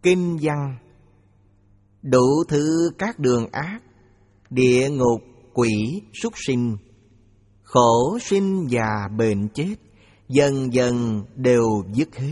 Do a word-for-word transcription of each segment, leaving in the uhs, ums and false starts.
kinh văn, đủ thứ các đường ác, địa ngục, quỷ, súc sinh, khổ sinh già bệnh chết, dần dần đều dứt hết.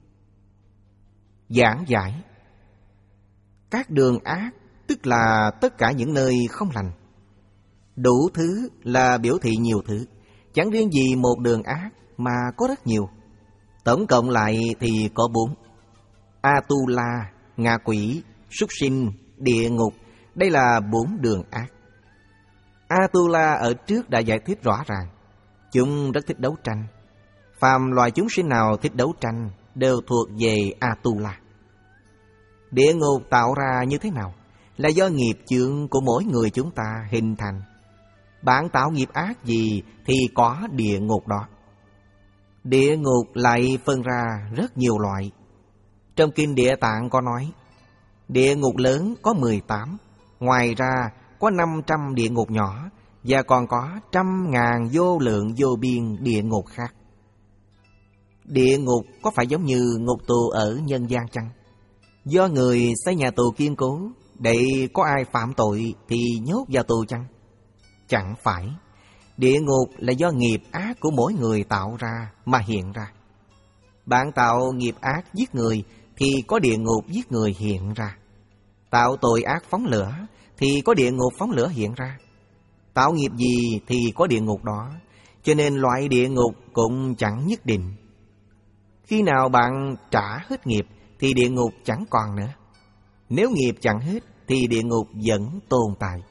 Giảng giải: các đường ác tức là tất cả những nơi không lành. Đủ thứ là biểu thị nhiều thứ, chẳng riêng gì một đường ác mà có rất nhiều. Tổng cộng lại thì có bốn: Atula, ngạ quỷ, súc sinh, địa ngục. Đây là bốn đường ác. Atula ở trước đã giải thích rõ ràng. Chúng rất thích đấu tranh. Phàm loài chúng sinh nào thích đấu tranh đều thuộc về Atula. Địa ngục tạo ra như thế nào? Là do nghiệp chướng của mỗi người chúng ta hình thành. Bạn tạo nghiệp ác gì thì có địa ngục đó. Địa ngục lại phân ra rất nhiều loại. Trong Kinh Địa Tạng có nói, địa ngục lớn có mười tám, ngoài ra có năm trăm địa ngục nhỏ, và còn có trăm ngàn vô lượng vô biên địa ngục khác. Địa ngục có phải giống như ngục tù ở nhân gian chăng? Do người xây nhà tù kiên cố, để có ai phạm tội thì nhốt vào tù chăng? Chẳng phải. Địa ngục là do nghiệp ác của mỗi người tạo ra mà hiện ra. Bạn tạo nghiệp ác giết người thì có địa ngục giết người hiện ra. Tạo tội ác phóng lửa thì có địa ngục phóng lửa hiện ra. Tạo nghiệp gì thì có địa ngục đó. Cho nên loại địa ngục cũng chẳng nhất định. Khi nào bạn trả hết nghiệp thì địa ngục chẳng còn nữa. Nếu nghiệp chẳng hết thì địa ngục vẫn tồn tại.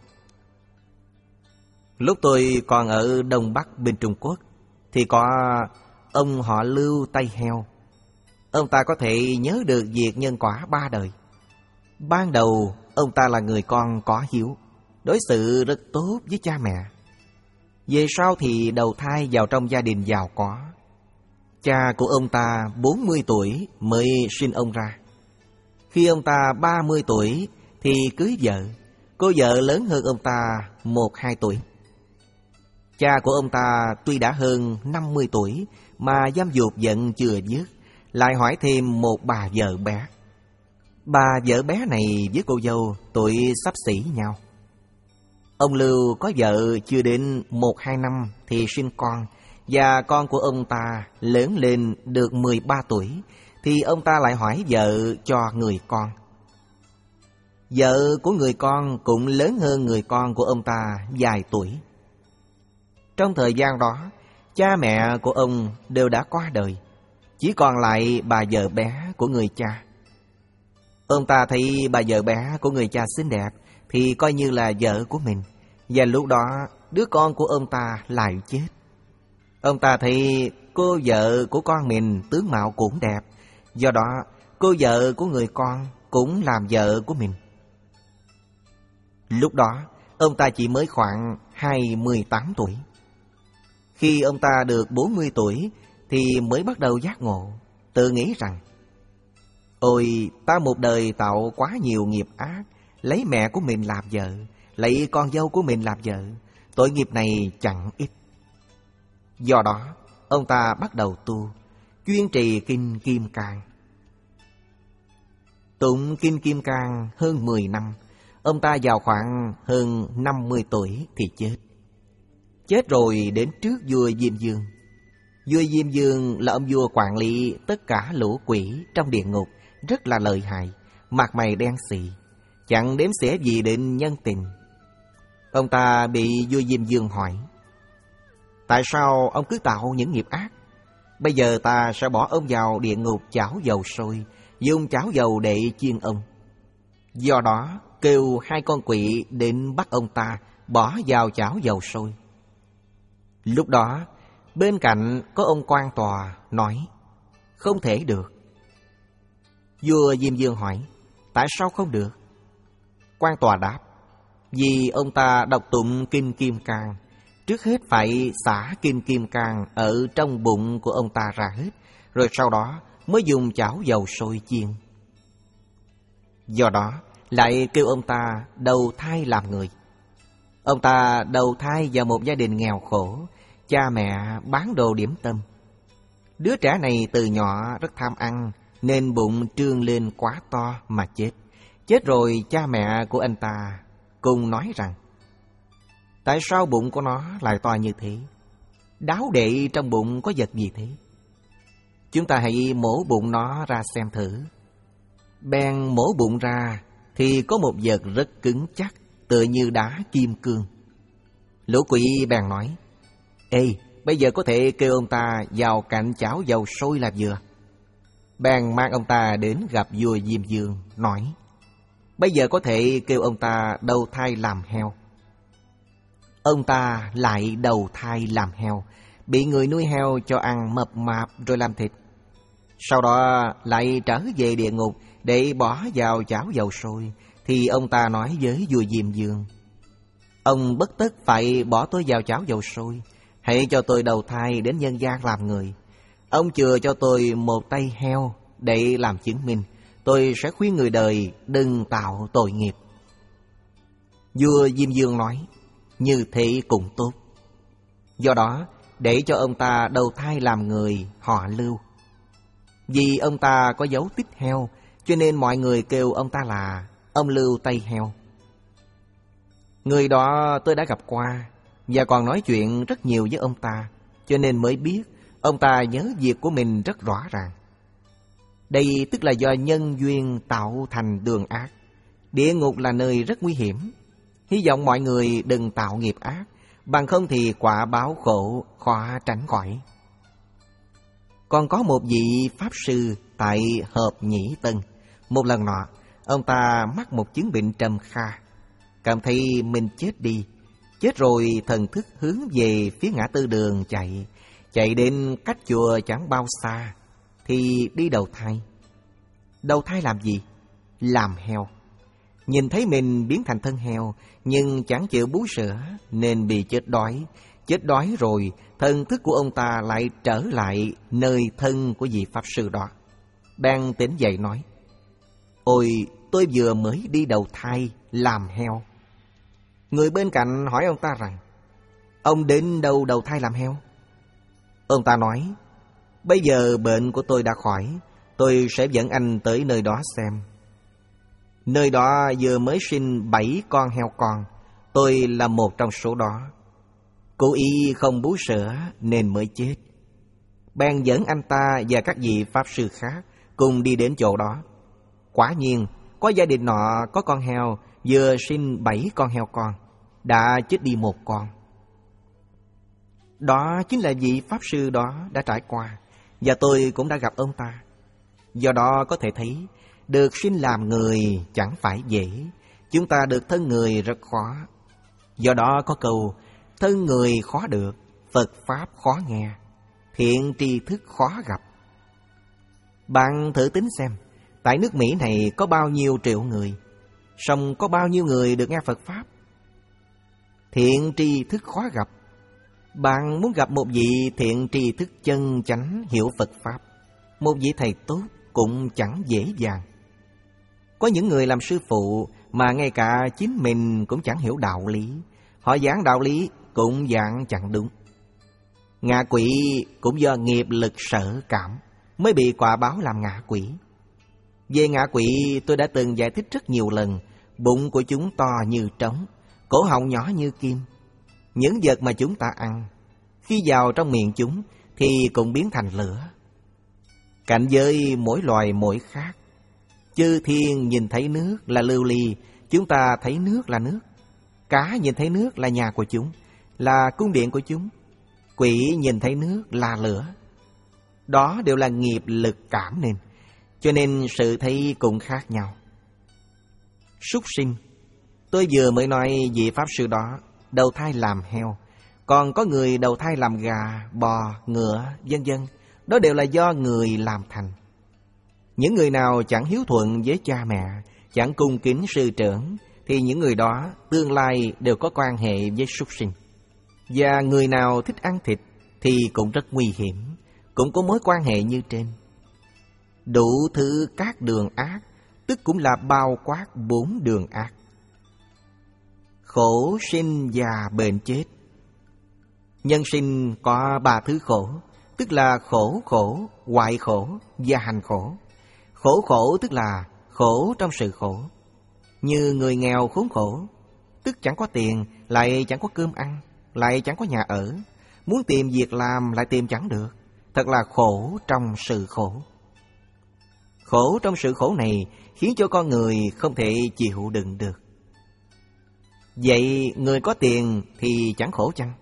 Lúc tôi còn ở Đông Bắc bên Trung Quốc thì có ông họ Lưu tay heo. Ông ta có thể nhớ được việc nhân quả ba đời. Ban đầu ông ta là người con có hiếu, đối xử rất tốt với cha mẹ. Về sau thì đầu thai vào trong gia đình giàu có. Cha của ông ta bốn mươi tuổi mới sinh ông ra. Khi ông ta ba mươi tuổi thì cưới vợ. Cô vợ lớn hơn ông ta một hai tuổi. Cha của ông ta tuy đã hơn năm mươi tuổi mà dâm dục vẫn chưa dứt, lại hỏi thêm một bà vợ bé. Bà vợ bé này với cô dâu tuổi xấp xỉ nhau. Ông Lưu có vợ chưa đến một hai năm thì sinh con, và con của ông ta lớn lên được mười ba tuổi thì ông ta lại hỏi vợ cho người con. Vợ của người con cũng lớn hơn người con của ông ta vài tuổi. Trong thời gian đó, cha mẹ của ông đều đã qua đời, chỉ còn lại bà vợ bé của người cha. Ông ta thấy bà vợ bé của người cha xinh đẹp thì coi như là vợ của mình, và lúc đó đứa con của ông ta lại chết. Ông ta thấy cô vợ của con mình tướng mạo cũng đẹp, do đó cô vợ của người con cũng làm vợ của mình. Lúc đó ông ta chỉ mới khoảng hai mươi tám tuổi. Khi ông ta được bốn mươi tuổi thì mới bắt đầu giác ngộ, tự nghĩ rằng: ôi, ta một đời tạo quá nhiều nghiệp ác, lấy mẹ của mình làm vợ, lấy con dâu của mình làm vợ, tội nghiệp này chẳng ít. Do đó, ông ta bắt đầu tu, chuyên trì Kinh Kim Cang. Tụng Kinh Kim Cang hơn mười năm, ông ta vào khoảng hơn năm mươi tuổi thì chết. Chết rồi đến trước vua Diêm Vương. Vua Diêm Vương là ông vua quản lý tất cả lũ quỷ trong địa ngục, rất là lợi hại, mặt mày đen xì, chẳng đếm xỉa gì đến nhân tình. Ông ta bị vua Diêm Vương hỏi: tại sao ông cứ tạo những nghiệp ác? Bây giờ ta sẽ bỏ ông vào địa ngục chảo dầu sôi, dùng chảo dầu để chiên ông. Do đó kêu hai con quỷ đến bắt ông ta bỏ vào chảo dầu sôi. Lúc đó bên cạnh có ông quan tòa nói: không thể được. Vua Diêm Vương hỏi: tại sao không được? Quan tòa đáp: vì ông ta đọc tụng Kinh Kim Cang, trước hết phải xả Kinh Kim Cang ở trong bụng của ông ta ra hết, rồi sau đó mới dùng chảo dầu sôi chiên. Do đó lại kêu ông ta đầu thai làm người. Ông ta đầu thai vào một gia đình nghèo khổ, cha mẹ bán đồ điểm tâm. Đứa trẻ này từ nhỏ rất tham ăn, nên bụng trương lên quá to mà chết. Chết rồi cha mẹ của anh ta cùng nói rằng: tại sao bụng của nó lại to như thế? Đáo đệ trong bụng có vật gì thế? Chúng ta hãy mổ bụng nó ra xem thử. Bèn mổ bụng ra thì có một vật rất cứng chắc, tựa như đá kim cương. Lũ quỷ bèn nói: ê, bây giờ có thể kêu ông ta vào cạnh chảo dầu sôi là vừa. Bèn mang ông ta đến gặp vua Diêm Vương, nói: bây giờ có thể kêu ông ta đầu thai làm heo. Ông ta lại đầu thai làm heo, bị người nuôi heo cho ăn mập mạp rồi làm thịt. Sau đó lại trở về địa ngục để bỏ vào chảo dầu sôi. Thì ông ta nói với vua Diêm Vương: ông bất tất phải bỏ tôi vào chảo dầu sôi, hãy cho tôi đầu thai đến nhân gian làm người. Ông chừa cho tôi một tay heo để làm chứng minh, tôi sẽ khuyên người đời đừng tạo tội nghiệp. Vua Diêm Vương nói: như thế cũng tốt. Do đó để cho ông ta đầu thai làm người họ Lưu. Vì ông ta có dấu tích heo, cho nên mọi người kêu ông ta là ông Lưu tay heo. Người đó tôi đã gặp qua và còn nói chuyện rất nhiều với ông ta, cho nên mới biết ông ta nhớ việc của mình rất rõ ràng. Đây tức là do nhân duyên tạo thành đường ác. Địa ngục là nơi rất nguy hiểm. Hy vọng mọi người đừng tạo nghiệp ác, bằng không thì quả báo khổ khó tránh khỏi. Còn có một vị Pháp Sư tại Hợp Nhĩ Tân. Một lần nọ, ông ta mắc một chứng bệnh trầm kha, cảm thấy mình chết đi. Chết rồi thần thức hướng về phía ngã tư đường chạy. Chạy đến cách chùa chẳng bao xa thì đi đầu thai. Đầu thai làm gì? Làm heo. Nhìn thấy mình biến thành thân heo, nhưng chẳng chịu bú sữa nên bị chết đói. Chết đói rồi, thần thức của ông ta lại trở lại nơi thân của vị Pháp Sư đó. Đang tỉnh dậy nói: ôi, tôi vừa mới đi đầu thai làm heo. Người bên cạnh hỏi ông ta rằng: ông đến đâu đầu thai làm heo? Ông ta nói: bây giờ bệnh của tôi đã khỏi, tôi sẽ dẫn anh tới nơi đó xem. Nơi đó vừa mới sinh bảy con heo con, tôi là một trong số đó. Cố ý không bú sữa nên mới chết. Bèn dẫn anh ta và các vị Pháp Sư khác cùng đi đến chỗ đó. Quả nhiên, có gia đình nọ có con heo vừa sinh bảy con heo con, đã chết đi một con. Đó chính là vị Pháp Sư đó đã trải qua, và tôi cũng đã gặp ông ta. Do đó có thể thấy, được sinh làm người chẳng phải dễ. Chúng ta được thân người rất khó. Do đó có câu: thân người khó được, Phật Pháp khó nghe, thiện tri thức khó gặp. Bạn thử tính xem, tại nước Mỹ này có bao nhiêu triệu người, song có bao nhiêu người được nghe Phật Pháp? Thiện tri thức khó gặp. Bạn muốn gặp một vị thiện tri thức chân chánh hiểu Phật Pháp, một vị thầy tốt cũng chẳng dễ dàng. Có những người làm sư phụ mà ngay cả chính mình cũng chẳng hiểu đạo lý. Họ giảng đạo lý cũng giảng chẳng đúng. Ngạ quỷ cũng do nghiệp lực sở cảm mới bị quả báo làm ngạ quỷ. Về ngạ quỷ tôi đã từng giải thích rất nhiều lần. Bụng của chúng to như trống, cổ họng nhỏ như kim. Những vật mà chúng ta ăn, khi vào trong miệng chúng thì cũng biến thành lửa. Cảnh giới mỗi loài mỗi khác. Chư thiên nhìn thấy nước là lưu ly, chúng ta thấy nước là nước. Cá nhìn thấy nước là nhà của chúng, là cung điện của chúng. Quỷ nhìn thấy nước là lửa. Đó đều là nghiệp lực cảm nên, cho nên sự thấy cũng khác nhau. Súc sinh, tôi vừa mới nói vị Pháp Sư đó đầu thai làm heo, còn có người đầu thai làm gà, bò, ngựa, vân vân. Đó đều là do người làm thành. Những người nào chẳng hiếu thuận với cha mẹ, chẳng cung kính sư trưởng, thì những người đó tương lai đều có quan hệ với súc sinh. Và người nào thích ăn thịt thì cũng rất nguy hiểm, cũng có mối quan hệ như trên. Đủ thứ các đường ác, tức cũng là bao quát bốn đường ác. Khổ sinh già bệnh chết. Nhân sinh có ba thứ khổ, tức là khổ khổ, hoại khổ và hành khổ. Khổ khổ tức là khổ trong sự khổ. Như người nghèo khốn khổ, tức chẳng có tiền, lại chẳng có cơm ăn, lại chẳng có nhà ở. Muốn tìm việc làm lại tìm chẳng được. Thật là khổ trong sự khổ. Khổ trong sự khổ này khiến cho con người không thể chịu đựng được. Vậy người có tiền thì chẳng khổ chăng?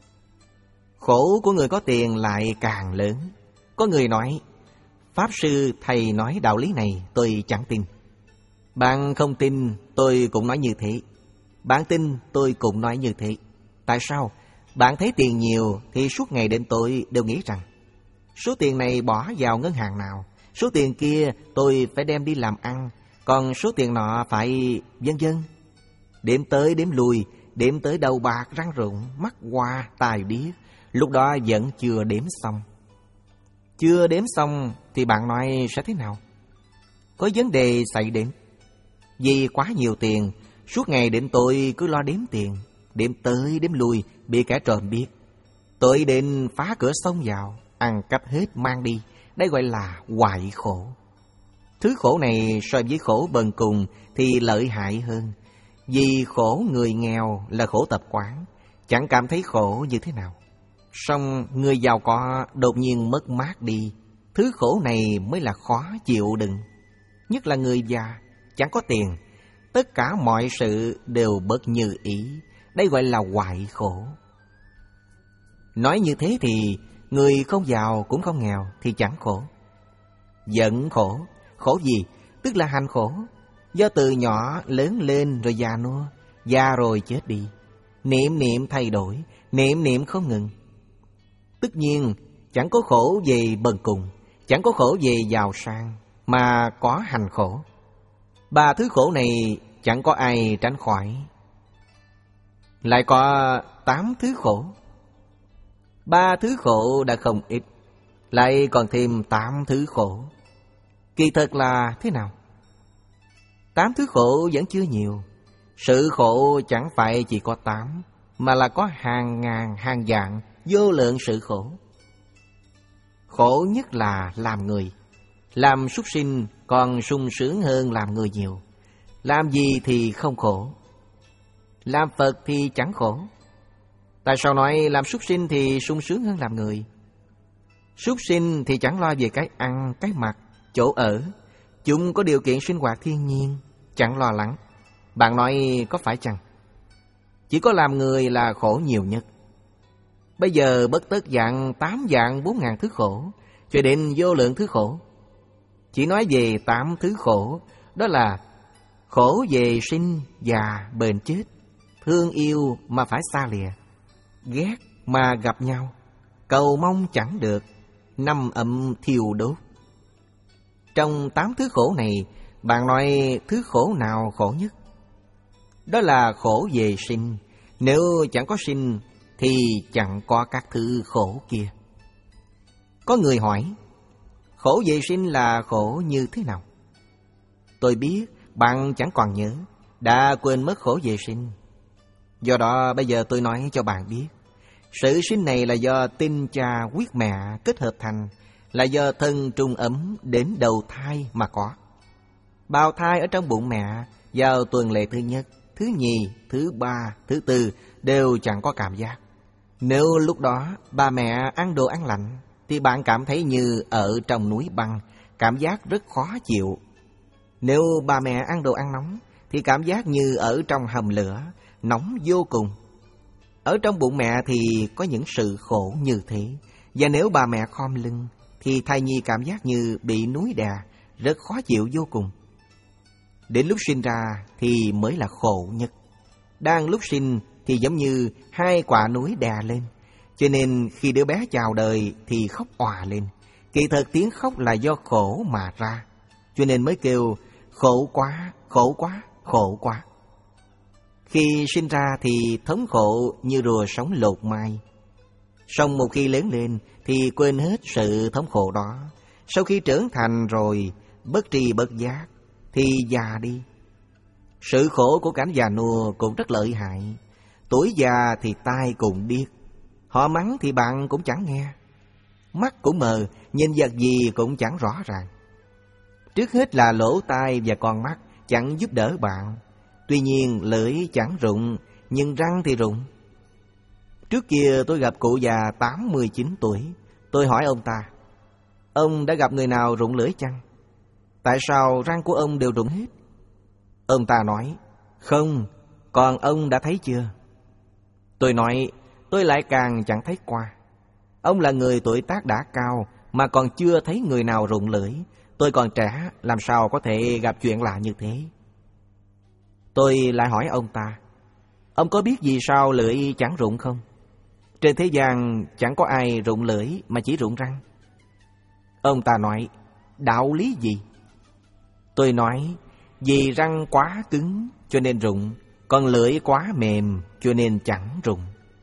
Khổ của người có tiền lại càng lớn. Có người nói, Pháp sư thầy nói đạo lý này tôi chẳng tin. Bạn không tin tôi cũng nói như thế. Bạn tin tôi cũng nói như thế. Tại sao? Bạn thấy tiền nhiều thì suốt ngày đến tối đều nghĩ rằng số tiền này bỏ vào ngân hàng nào, số tiền kia tôi phải đem đi làm ăn, còn số tiền nọ phải vân vân. Đếm tới đếm lui, đếm tới đầu bạc răng rụng, mắt hoa tai điếc, lúc đó vẫn chưa đếm xong. Chưa đếm xong thì bạn nói sẽ thế nào? Có vấn đề xảy đến. Vì quá nhiều tiền, suốt ngày đến tối cứ lo đếm tiền, đếm tới đếm lui, bị kẻ trộm biết. Tối đến phá cửa xông vào, ăn cắp hết mang đi. Đây gọi là hoại khổ. Thứ khổ này so với khổ bần cùng thì lợi hại hơn. Vì khổ người nghèo là khổ tập quán, chẳng cảm thấy khổ như thế nào. Song người giàu có đột nhiên mất mát đi, thứ khổ này mới là khó chịu đựng. Nhất là người già, chẳng có tiền, tất cả mọi sự đều bất như ý. Đây gọi là hoại khổ. Nói như thế thì người không giàu cũng không nghèo thì chẳng khổ. Giận khổ. Khổ gì? Tức là hành khổ. Do từ nhỏ lớn lên rồi già nua, già rồi chết đi. Niệm niệm thay đổi, niệm niệm không ngừng. Tất nhiên chẳng có khổ về bần cùng, chẳng có khổ về giàu sang, mà có hành khổ. Ba thứ khổ này chẳng có ai tránh khỏi. Lại có tám thứ khổ. Ba thứ khổ đã không ít, lại còn thêm tám thứ khổ. Kỳ thật là thế nào? Tám thứ khổ vẫn chưa nhiều. Sự khổ chẳng phải chỉ có tám, mà là có hàng ngàn hàng vạn vô lượng sự khổ. Khổ nhất là làm người. Làm súc sinh còn sung sướng hơn làm người nhiều. Làm gì thì không khổ. Làm Phật thì chẳng khổ. Tại sao nói làm súc sinh thì sung sướng hơn làm người? Súc sinh thì chẳng lo về cái ăn, cái mặc, chỗ ở. Chúng có điều kiện sinh hoạt thiên nhiên, chẳng lo lắng. Bạn nói có phải chăng? Chỉ có làm người là khổ nhiều nhất. Bây giờ bất tất dạng tám dạng bốn ngàn thứ khổ, cho đến vô lượng thứ khổ. Chỉ nói về tám thứ khổ, đó là khổ về sinh, già, bệnh chết, thương yêu mà phải xa lìa, ghét mà gặp nhau, cầu mong chẳng được, năm ậm thiêu đốt. Trong tám thứ khổ này, bạn nói thứ khổ nào khổ nhất? Đó là khổ về sinh. Nếu chẳng có sinh thì chẳng có các thứ khổ kia. Có người hỏi, khổ về sinh là khổ như thế nào? Tôi biết bạn chẳng còn nhớ, đã quên mất khổ về sinh. Do đó bây giờ tôi nói cho bạn biết. Sự sinh này là do tinh cha huyết mẹ kết hợp thành, là do thân trung ấm đến đầu thai mà có. Bào thai ở trong bụng mẹ vào tuần lệ thứ nhất, thứ nhì, thứ ba, thứ tư đều chẳng có cảm giác. Nếu lúc đó bà mẹ ăn đồ ăn lạnh thì bạn cảm thấy như ở trong núi băng, cảm giác rất khó chịu. Nếu bà mẹ ăn đồ ăn nóng thì cảm giác như ở trong hầm lửa, nóng vô cùng. Ở trong bụng mẹ thì có những sự khổ như thế. Và nếu bà mẹ khom lưng thì thai nhi cảm giác như bị núi đè, rất khó chịu vô cùng. Đến lúc sinh ra thì mới là khổ nhất. Đang lúc sinh thì giống như hai quả núi đè lên, cho nên khi đứa bé chào đời thì khóc òa lên. Kỳ thật tiếng khóc là do khổ mà ra, cho nên mới kêu khổ quá, khổ quá, khổ quá. Khi sinh ra thì thống khổ như rùa sống lột mai. Xong một khi lớn lên thì quên hết sự thống khổ đó. Sau khi trưởng thành rồi, bất tri bất giác thì già đi. Sự khổ của cảnh già nua cũng rất lợi hại. Tuổi già thì tai cũng điếc, họ mắng thì bạn cũng chẳng nghe, mắt cũng mờ, nhìn vật gì cũng chẳng rõ ràng. Trước hết là lỗ tai và con mắt chẳng giúp đỡ bạn. Tuy nhiên lưỡi chẳng rụng, nhưng răng thì rụng. Trước kia tôi gặp cụ già tám mươi chín tuổi. Tôi hỏi ông ta: ông đã gặp người nào rụng lưỡi chăng? Tại sao răng của ông đều rụng hết? Ông ta nói: không, còn ông đã thấy chưa? Tôi nói: tôi lại càng chẳng thấy qua. Ông là người tuổi tác đã cao mà còn chưa thấy người nào rụng lưỡi. Tôi còn trẻ, làm sao có thể gặp chuyện lạ như thế? Tôi lại hỏi ông ta: ông có biết vì sao lưỡi chẳng rụng không? Trên thế gian chẳng có ai rụng lưỡi mà chỉ rụng răng. Ông ta nói: đạo lý gì? Tôi nói: vì răng quá cứng cho nên rụng, còn lưỡi quá mềm cho nên chẳng rụng.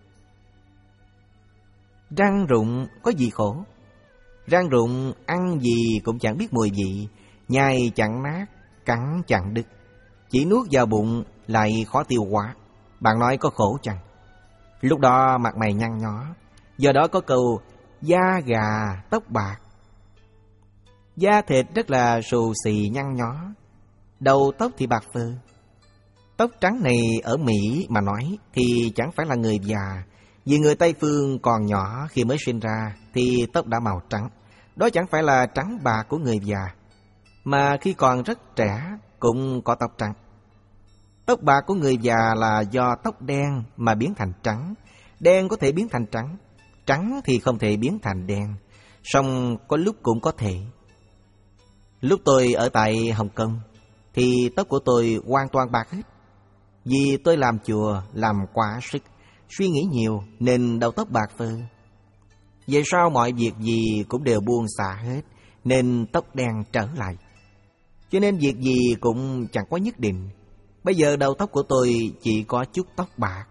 Răng rụng có gì khổ? Răng rụng ăn gì cũng chẳng biết mùi vị, nhai chẳng nát, cắn chẳng đứt, chỉ nuốt vào bụng lại khó tiêu hóa. Bạn nói có khổ chăng? Lúc đó mặt mày nhăn nhó. Do đó có câu da gà tóc bạc. Da thịt rất là xù xì nhăn nhó, đầu tóc thì bạc phơ. Tóc trắng này ở Mỹ mà nói thì chẳng phải là người già, vì người Tây Phương còn nhỏ khi mới sinh ra thì tóc đã màu trắng. Đó chẳng phải là trắng bạc của người già, mà khi còn rất trẻ cũng có tóc trắng. Tóc bạc của người già là do tóc đen mà biến thành trắng. Đen có thể biến thành trắng, trắng thì không thể biến thành đen. Song có lúc cũng có thể. Lúc tôi ở tại Hồng Kông thì tóc của tôi hoàn toàn bạc hết. Vì tôi làm chùa, làm quá sức, suy nghĩ nhiều nên đầu tóc bạc phơ. Về sau mọi việc gì cũng đều buông xả hết, nên tóc đen trở lại. Cho nên việc gì cũng chẳng có nhất định. Bây giờ đầu tóc của tôi chỉ có chút tóc bạc.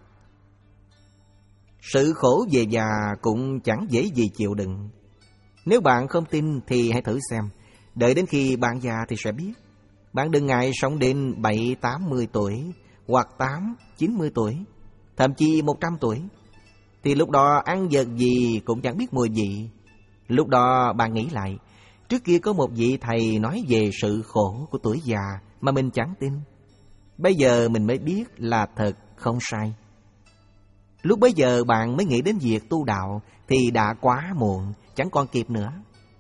Sự khổ về già cũng chẳng dễ gì chịu đựng. Nếu bạn không tin thì hãy thử xem. Đợi đến khi bạn già thì sẽ biết. Bạn đừng ngại sống đến bảy tám mươi tuổi, hoặc tám chín mươi tuổi, thậm chí một trăm tuổi. Thì lúc đó ăn vật gì cũng chẳng biết mùi vị. Lúc đó bạn nghĩ lại, trước kia có một vị thầy nói về sự khổ của tuổi già mà mình chẳng tin. Bây giờ mình mới biết là thật, không sai. Lúc bấy giờ bạn mới nghĩ đến việc tu đạo thì đã quá muộn, chẳng còn kịp nữa.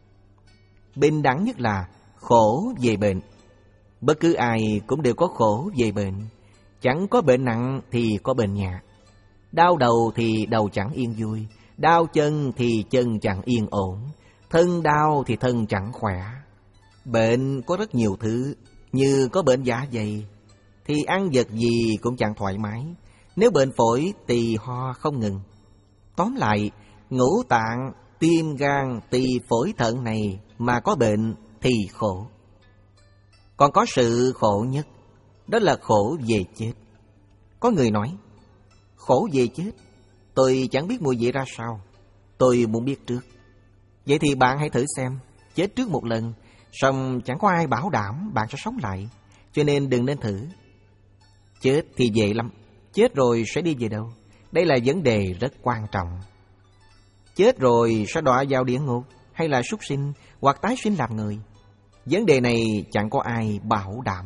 Bình đẳng nhất là khổ về bệnh. Bất cứ ai cũng đều có khổ về bệnh. Chẳng có bệnh nặng thì có bệnh nhẹ. Đau đầu thì đầu chẳng yên vui, đau chân thì chân chẳng yên ổn, thân đau thì thân chẳng khỏe. Bệnh có rất nhiều thứ, như có bệnh dạ dày thì ăn vật gì cũng chẳng thoải mái. Nếu bệnh phổi thì ho không ngừng. Tóm lại, ngũ tạng, tim, gan, tỳ, phổi, thận này mà có bệnh thì khổ. Còn có sự khổ nhất, đó là khổ về chết. Có người nói, khổ về chết, tôi chẳng biết mùi vị ra sao, tôi muốn biết trước. Vậy thì bạn hãy thử xem, chết trước một lần, song chẳng có ai bảo đảm bạn sẽ sống lại, cho nên đừng nên thử. Chết thì dễ lắm, chết rồi sẽ đi về đâu? Đây là vấn đề rất quan trọng. Chết rồi sẽ đọa vào địa ngục, hay là súc sinh, hoặc tái sinh làm người? Vấn đề này chẳng có ai bảo đảm.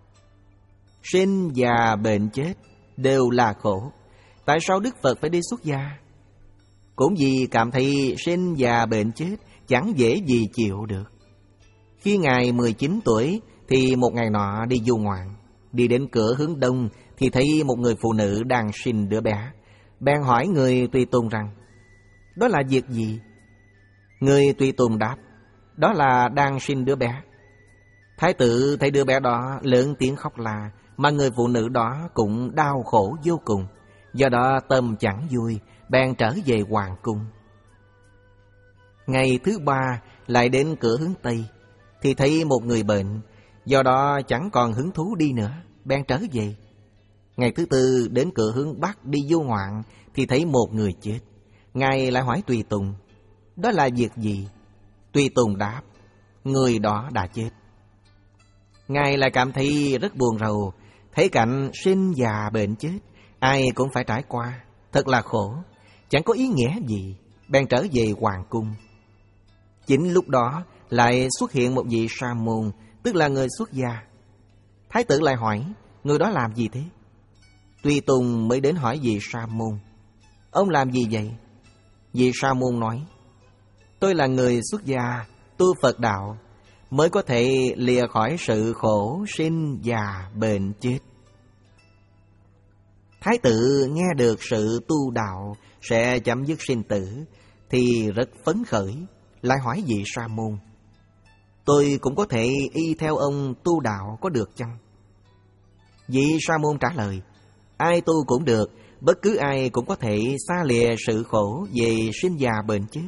Sinh già bệnh chết đều là khổ. Tại sao Đức Phật phải đi xuất gia? Cũng vì cảm thấy sinh già bệnh chết chẳng dễ gì chịu được. Khi Ngài mười chín tuổi thì một ngày nọ đi du ngoạn. Đi đến cửa hướng đông thì thấy một người phụ nữ đang sinh đứa bé. Bèn hỏi người tùy tùng rằng, đó là việc gì? Người tùy tùng đáp, đó là đang sinh đứa bé. Thái tử thấy đứa bé đó lớn tiếng khóc la, mà người phụ nữ đó cũng đau khổ vô cùng. Do đó tâm chẳng vui, bèn trở về hoàng cung. Ngày thứ ba lại đến cửa hướng Tây thì thấy một người bệnh. Do đó chẳng còn hứng thú đi nữa, bèn trở về. Ngày thứ tư đến cửa hướng Bắc đi du ngoạn thì thấy một người chết. Ngài lại hỏi tùy tùng, đó là việc gì? Tùy tùng đáp, người đó đã chết. Ngài lại cảm thấy rất buồn rầu, thấy cảnh sinh già bệnh chết, ai cũng phải trải qua, thật là khổ, chẳng có ý nghĩa gì, bèn trở về hoàng cung. Chính lúc đó lại xuất hiện một vị sa môn tức là người xuất gia. Thái tử lại hỏi, người đó làm gì thế? Tùy tùng mới đến hỏi vị Sa môn, ông làm gì vậy? Vị Sa môn nói, tôi là người xuất gia, tu Phật đạo, mới có thể lìa khỏi sự khổ sinh già bệnh chết. Thái tử nghe được sự tu đạo sẽ chấm dứt sinh tử thì rất phấn khởi, lại hỏi vị Sa môn, tôi cũng có thể y theo ông tu đạo có được chăng? Vị Sa môn trả lời, ai tu cũng được, bất cứ ai cũng có thể xa lìa sự khổ về sinh già bệnh chết.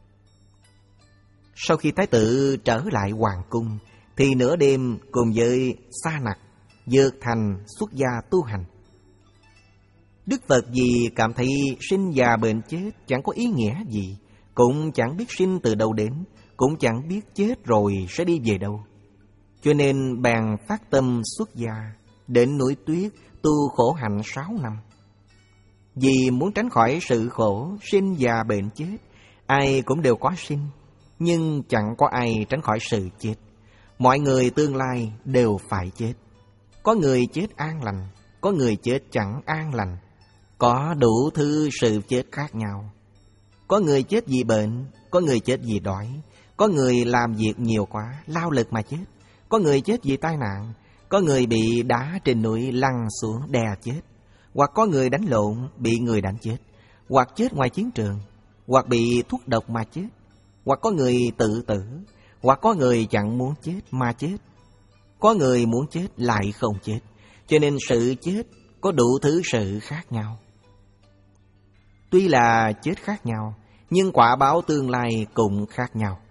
Sau khi thái tử trở lại hoàng cung thì nửa đêm cùng với Sa Nặc vượt thành xuất gia tu hành. Đức Phật vì cảm thấy sinh già bệnh chết chẳng có ý nghĩa gì, cũng chẳng biết sinh từ đâu đến, cũng chẳng biết chết rồi sẽ đi về đâu, cho nên bèn phát tâm xuất gia đến núi Tuyết tu khổ hạnh sáu năm. Vì muốn tránh khỏi sự khổ sinh già bệnh chết, ai cũng đều có sinh, nhưng chẳng có ai tránh khỏi sự chết. Mọi người tương lai đều phải chết. Có người chết an lành, có người chết chẳng an lành, có đủ thứ sự chết khác nhau. Có người chết vì bệnh, có người chết vì đói, có người làm việc nhiều quá, lao lực mà chết, có người chết vì tai nạn, có người bị đá trên núi lăn xuống đè chết, hoặc có người đánh lộn bị người đánh chết, hoặc chết ngoài chiến trường, hoặc bị thuốc độc mà chết, hoặc có người tự tử, hoặc có người chẳng muốn chết mà chết, có người muốn chết lại không chết, cho nên sự chết có đủ thứ sự khác nhau. Tuy là chết khác nhau, nhưng quả báo tương lai cũng khác nhau.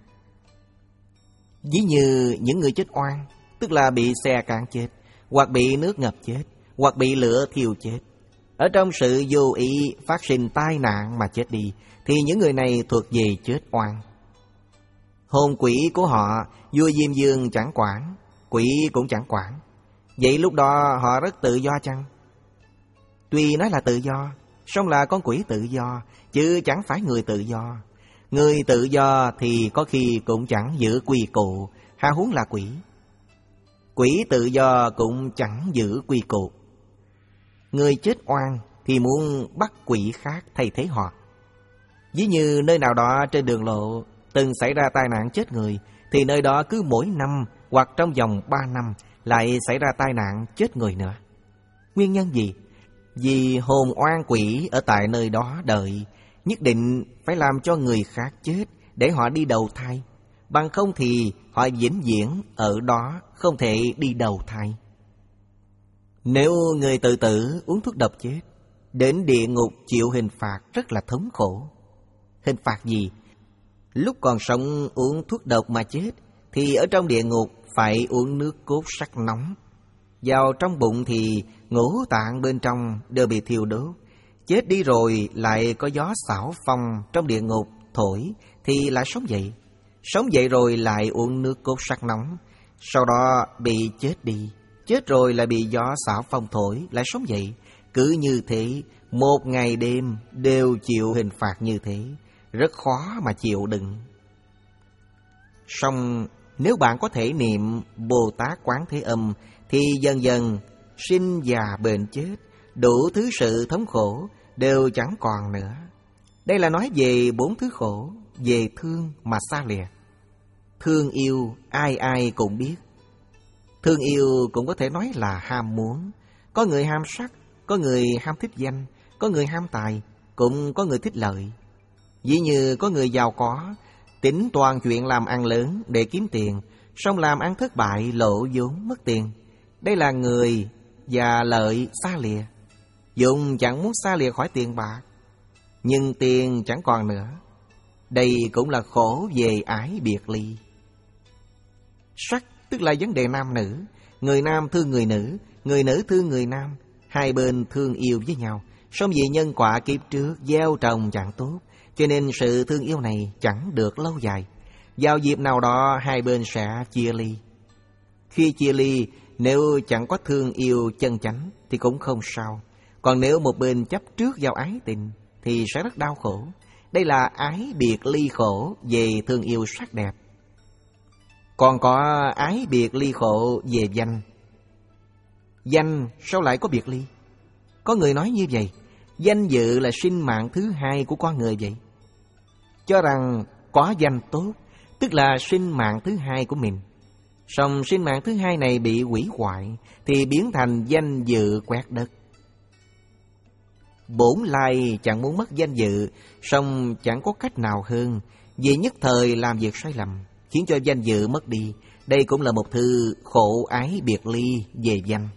Ví như những người chết oan, tức là bị xe cán chết, hoặc bị nước ngập chết, hoặc bị lửa thiêu chết, ở trong sự vô ý phát sinh tai nạn mà chết đi, thì những người này thuộc về chết oan. Hồn quỷ của họ, vua Diêm Vương chẳng quản, quỷ cũng chẳng quản. Vậy lúc đó họ rất tự do chăng? Tuy nói là tự do, song là con quỷ tự do, chứ chẳng phải người tự do. Người tự do thì có khi cũng chẳng giữ quy củ, ha huống là quỷ. Quỷ tự do cũng chẳng giữ quy củ. Người chết oan thì muốn bắt quỷ khác thay thế họ. Ví như nơi nào đó trên đường lộ từng xảy ra tai nạn chết người, thì nơi đó cứ mỗi năm hoặc trong vòng ba năm lại xảy ra tai nạn chết người nữa. Nguyên nhân gì? Vì hồn oan quỷ ở tại nơi đó đợi, nhất định phải làm cho người khác chết để họ đi đầu thai, bằng không thì họ vĩnh viễn ở đó không thể đi đầu thai. Nếu người tự tử uống thuốc độc chết, đến địa ngục chịu hình phạt rất là thống khổ. Hình phạt gì? Lúc còn sống uống thuốc độc mà chết, thì ở trong địa ngục phải uống nước cốt sắc nóng. Vào trong bụng thì ngũ tạng bên trong đều bị thiêu đốt. Chết đi rồi lại có gió xảo phong trong địa ngục thổi thì lại sống dậy. Sống dậy rồi lại uống nước cốt sắc nóng. Sau đó bị chết đi. Chết rồi lại bị gió xảo phong thổi lại sống dậy. Cứ như thế, một ngày đêm đều chịu hình phạt như thế, rất khó mà chịu đựng. Song nếu bạn có thể niệm Bồ Tát Quán Thế Âm thì dần dần sinh già bệnh chết, đủ thứ sự thống khổ đều chẳng còn nữa. Đây là nói về bốn thứ khổ, về thương mà xa lìa. Thương yêu ai ai cũng biết. Thương yêu cũng có thể nói là ham muốn. Có người ham sắc, có người ham thích danh, có người ham tài, cũng có người thích lợi. Ví như có người giàu có, tính toàn chuyện làm ăn lớn để kiếm tiền, song làm ăn thất bại, lộ vốn mất tiền. Đây là người và lợi xa lìa. Dùng chẳng muốn xa lìa khỏi tiền bạc, nhưng tiền chẳng còn nữa. Đây cũng là khổ về ái biệt ly. Sắc tức là vấn đề nam nữ. Người nam thương người nữ, người nữ thương người nam. Hai bên thương yêu với nhau, song vì nhân quả kiếp trước gieo trồng chẳng tốt, cho nên sự thương yêu này chẳng được lâu dài. Vào dịp nào đó hai bên sẽ chia ly. Khi chia ly, nếu chẳng có thương yêu chân chánh thì cũng không sao. Còn nếu một bên chấp trước vào ái tình thì sẽ rất đau khổ. Đây là ái biệt ly khổ về thương yêu sắc đẹp. Còn có ái biệt ly khổ về danh. Danh sao lại có biệt ly? Có người nói như vậy, danh dự là sinh mạng thứ hai của con người vậy. Cho rằng có danh tốt, tức là sinh mạng thứ hai của mình. Song sinh mạng thứ hai này bị hủy hoại thì biến thành danh dự quét đất. Bổn lai chẳng muốn mất danh dự, song chẳng có cách nào hơn vì nhất thời làm việc sai lầm, khiến cho danh dự mất đi. Đây cũng là một thứ khổ ái biệt ly về danh.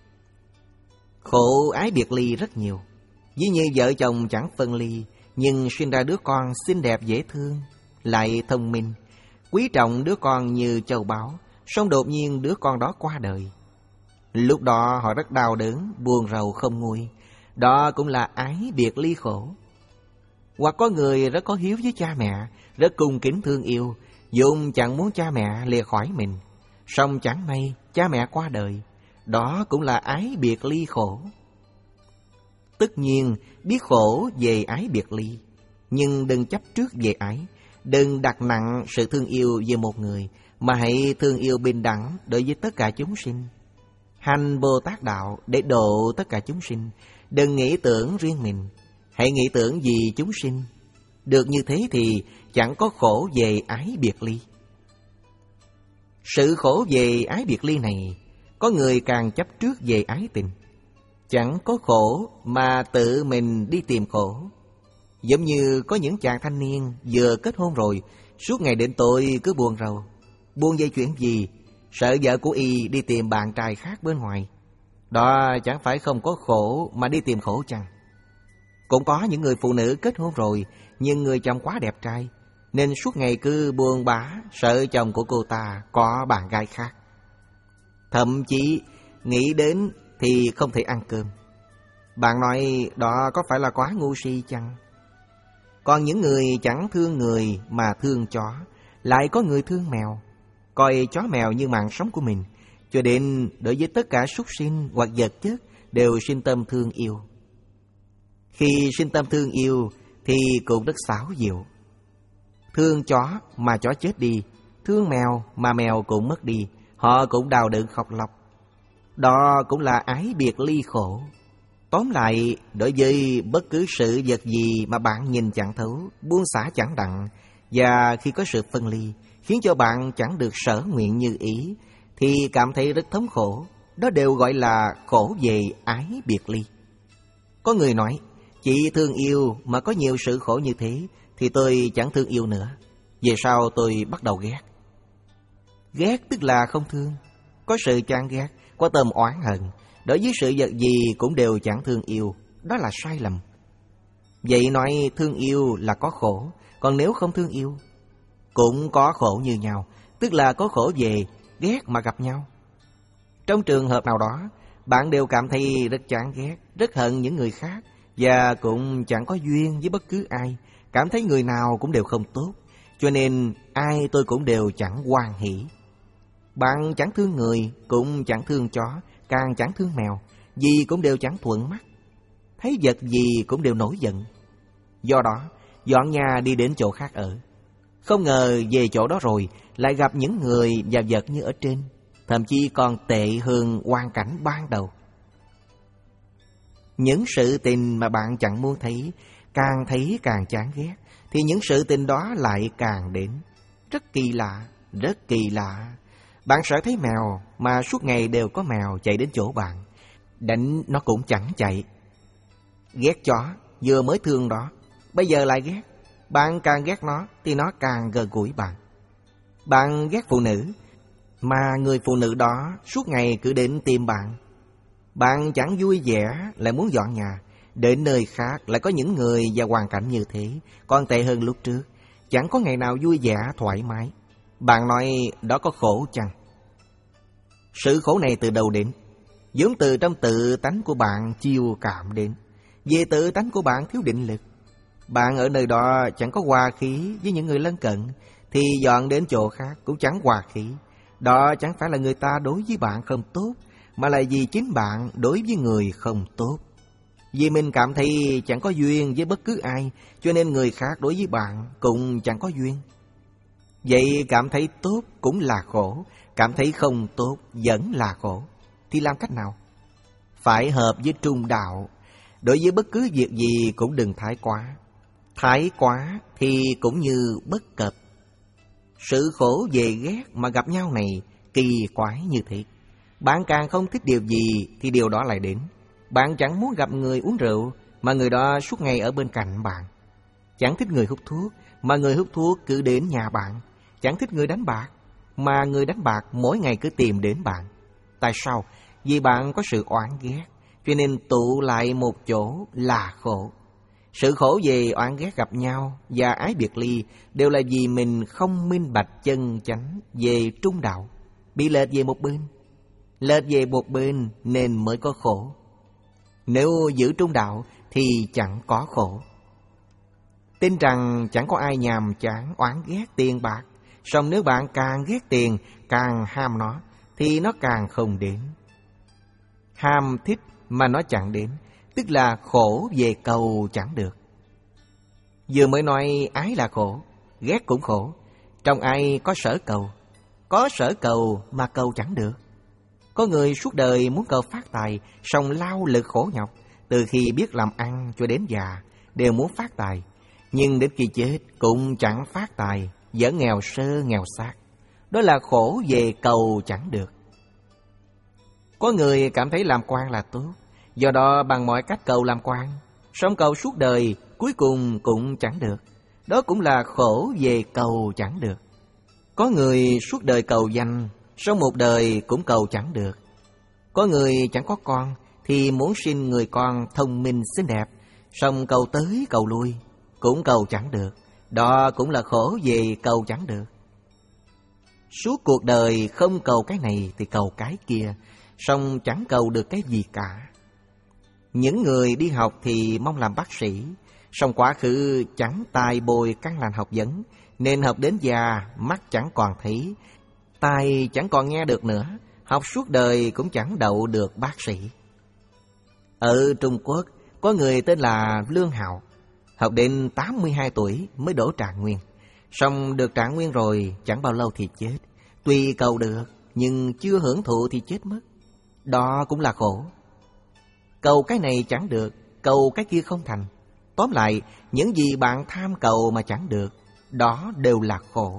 Khổ ái biệt ly rất nhiều. Ví như vợ chồng chẳng phân ly, nhưng sinh ra đứa con xinh đẹp dễ thương, lại thông minh, quý trọng đứa con như châu báu, song đột nhiên đứa con đó qua đời. Lúc đó họ rất đau đớn, buồn rầu không nguôi. Đó cũng là ái biệt ly khổ. Hoặc có người rất có hiếu với cha mẹ, rất cung kính thương yêu, vốn chẳng muốn cha mẹ lìa khỏi mình, song chẳng may cha mẹ qua đời. Đó cũng là ái biệt ly khổ. Tất nhiên biết khổ về ái biệt ly, nhưng đừng chấp trước về ái. Đừng đặt nặng sự thương yêu về một người, mà hãy thương yêu bình đẳng đối với tất cả chúng sinh. Hành Bồ Tát đạo để độ tất cả chúng sinh. Đừng nghĩ tưởng riêng mình, hãy nghĩ tưởng vì chúng sinh. Được như thế thì chẳng có khổ về ái biệt ly. Sự khổ về ái biệt ly này, có người càng chấp trước về ái tình. Chẳng có khổ mà tự mình đi tìm khổ. Giống như có những chàng thanh niên vừa kết hôn rồi, suốt ngày đến tối cứ buồn rầu. Buồn về chuyện gì? Sợ vợ của y đi tìm bạn trai khác bên ngoài. Đó chẳng phải không có khổ mà đi tìm khổ chăng? Cũng có những người phụ nữ kết hôn rồi, nhưng người chồng quá đẹp trai, nên suốt ngày cứ buồn bã, sợ chồng của cô ta có bạn gái khác. Thậm chí nghĩ đến thì không thể ăn cơm. Bạn nói đó có phải là quá ngu si chăng? Còn những người chẳng thương người mà thương chó, lại có người thương mèo, coi chó mèo như mạng sống của mình, cho đến đối với tất cả súc sinh hoặc vật chất đều sinh tâm thương yêu. Khi sinh tâm thương yêu thì cũng rất xảo diệu. Thương chó mà chó chết đi, thương mèo mà mèo cũng mất đi, họ cũng đau đớn khóc lóc. Đó cũng là ái biệt ly khổ. Tóm lại, đối với bất cứ sự vật gì mà bạn nhìn chẳng thấu, buông xả chẳng đặng, và khi có sự phân ly, khiến cho bạn chẳng được sở nguyện như ý, thì cảm thấy rất thống khổ. Đó đều gọi là khổ về ái biệt ly. Có người nói, chị thương yêu mà có nhiều sự khổ như thế, thì tôi chẳng thương yêu nữa. Về sau tôi bắt đầu ghét. Ghét tức là không thương. Có sự chán ghét, có tâm oán hận. Đối với sự vật gì cũng đều chẳng thương yêu. Đó là sai lầm. Vậy nói thương yêu là có khổ, còn nếu không thương yêu cũng có khổ như nhau, tức là có khổ về ghét mà gặp nhau. Trong trường hợp nào đó, bạn đều cảm thấy rất chán ghét, rất hận những người khác, và cũng chẳng có duyên với bất cứ ai, cảm thấy người nào cũng đều không tốt, cho nên ai tôi cũng đều chẳng hoan hỷ. Bạn chẳng thương người, cũng chẳng thương chó, càng chẳng thương mèo, gì cũng đều chẳng thuận mắt, thấy vật gì cũng đều nổi giận. Do đó, dọn nhà đi đến chỗ khác ở. Không ngờ về chỗ đó rồi, lại gặp những người và vật như ở trên, thậm chí còn tệ hơn hoàn cảnh ban đầu. Những sự tình mà bạn chẳng muốn thấy, càng thấy càng chán ghét, thì những sự tình đó lại càng đến. Rất kỳ lạ, rất kỳ lạ. Bạn sợ thấy mèo, mà suốt ngày đều có mèo chạy đến chỗ bạn, đánh nó cũng chẳng chạy. Ghét chó, vừa mới thương đó, bây giờ lại ghét. Bạn càng ghét nó thì nó càng gần gũi bạn. Bạn ghét phụ nữ, mà người phụ nữ đó suốt ngày cứ đến tìm bạn. Bạn chẳng vui vẻ, lại muốn dọn nhà. Đến nơi khác lại có những người và hoàn cảnh như thế, còn tệ hơn lúc trước, chẳng có ngày nào vui vẻ, thoải mái. Bạn nói đó có khổ chăng? Sự khổ này từ đâu đến? vốn từ trong tự tánh của bạn chiêu cảm đến. Về tự tánh của bạn thiếu định lực, bạn ở nơi đó chẳng có hòa khí với những người lân cận, thì dọn đến chỗ khác cũng chẳng hòa khí. Đó chẳng phải là người ta đối với bạn không tốt, mà là vì chính bạn đối với người không tốt. Vì mình cảm thấy chẳng có duyên với bất cứ ai, cho nên người khác đối với bạn cũng chẳng có duyên. Vậy cảm thấy tốt cũng là khổ, cảm thấy không tốt vẫn là khổ. Thì làm cách nào? Phải hợp với trung đạo. Đối với bất cứ việc gì cũng đừng thái quá. Thái quá thì cũng như bất cập. Sự khổ về ghét mà gặp nhau này kỳ quái như thế. Bạn càng không thích điều gì thì điều đó lại đến. Bạn chẳng muốn gặp người uống rượu mà người đó suốt ngày ở bên cạnh bạn. Chẳng thích người hút thuốc mà người hút thuốc cứ đến nhà bạn. Chẳng thích người đánh bạc mà người đánh bạc mỗi ngày cứ tìm đến bạn. Tại sao? Vì bạn có sự oán ghét, cho nên tụ lại một chỗ là khổ. Sự khổ về oán ghét gặp nhau và ái biệt ly đều là vì mình không minh bạch chân chánh về trung đạo, bị lệch về một bên. Lệch về một bên nên mới có khổ. Nếu giữ trung đạo thì chẳng có khổ. Tin rằng chẳng có ai nhàm chán oán ghét tiền bạc, song nếu bạn càng ghét tiền, càng ham nó, thì nó càng không đến. Ham thích mà nó chẳng đến, tức là khổ về cầu chẳng được. Vừa mới nói ái là khổ, ghét cũng khổ. Trong ai có sở cầu, có sở cầu mà cầu chẳng được. Có người suốt đời muốn cầu phát tài, song lao lực khổ nhọc, từ khi biết làm ăn cho đến già đều muốn phát tài, nhưng đến khi chết cũng chẳng phát tài, vẫn nghèo sơ nghèo xác. Đó là khổ về cầu chẳng được. Có người cảm thấy làm quan là tốt, do đó bằng mọi cách cầu làm quan, song cầu suốt đời cuối cùng cũng chẳng được. Đó cũng là khổ về cầu chẳng được. Có người suốt đời cầu danh, sau một đời cũng cầu chẳng được. Có người chẳng có con thì muốn sinh người con thông minh xinh đẹp, song cầu tới cầu lui cũng cầu chẳng được. Đó cũng là khổ về cầu chẳng được. Suốt cuộc đời không cầu cái này thì cầu cái kia, song chẳng cầu được cái gì cả. Những người đi học thì mong làm bác sĩ, song quá khứ chẳng tài bồi căn lành học vấn, nên học đến già mắt chẳng còn thấy, tai chẳng còn nghe được nữa, học suốt đời cũng chẳng đậu được bác sĩ. Ở Trung Quốc có người tên là Lương Hạo, học đến tám mươi hai tuổi mới đỗ trạng nguyên, song được trạng nguyên rồi chẳng bao lâu thì chết. Tuy cầu được nhưng chưa hưởng thụ thì chết mất. Đó cũng là khổ. Cầu cái này chẳng được, cầu cái kia không thành. Tóm lại, những gì bạn tham cầu mà chẳng được, đó đều là khổ.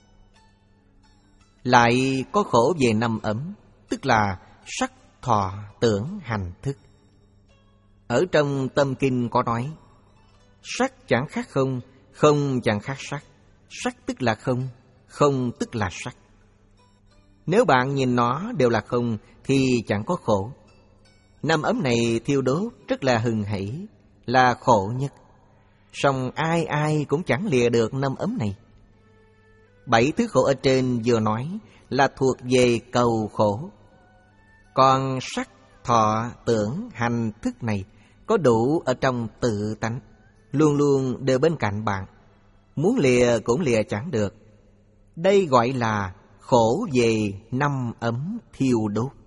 Lại có khổ về năm ấm, tức là sắc, thọ, tưởng, hành, thức. Ở trong Tâm Kinh có nói, sắc chẳng khác không, không chẳng khác sắc. Sắc tức là không, không tức là sắc. Nếu bạn nhìn nó đều là không thì chẳng có khổ. Năm ấm này thiêu đốt rất là hừng hảy, là khổ nhất. Song ai ai cũng chẳng lìa được năm ấm này. Bảy thứ khổ ở trên vừa nói là thuộc về cầu khổ. Còn sắc, thọ, tưởng, hành, thức này có đủ ở trong tự tánh, luôn luôn đều bên cạnh bạn. Muốn lìa cũng lìa chẳng được. Đây gọi là khổ về năm ấm thiêu đốt.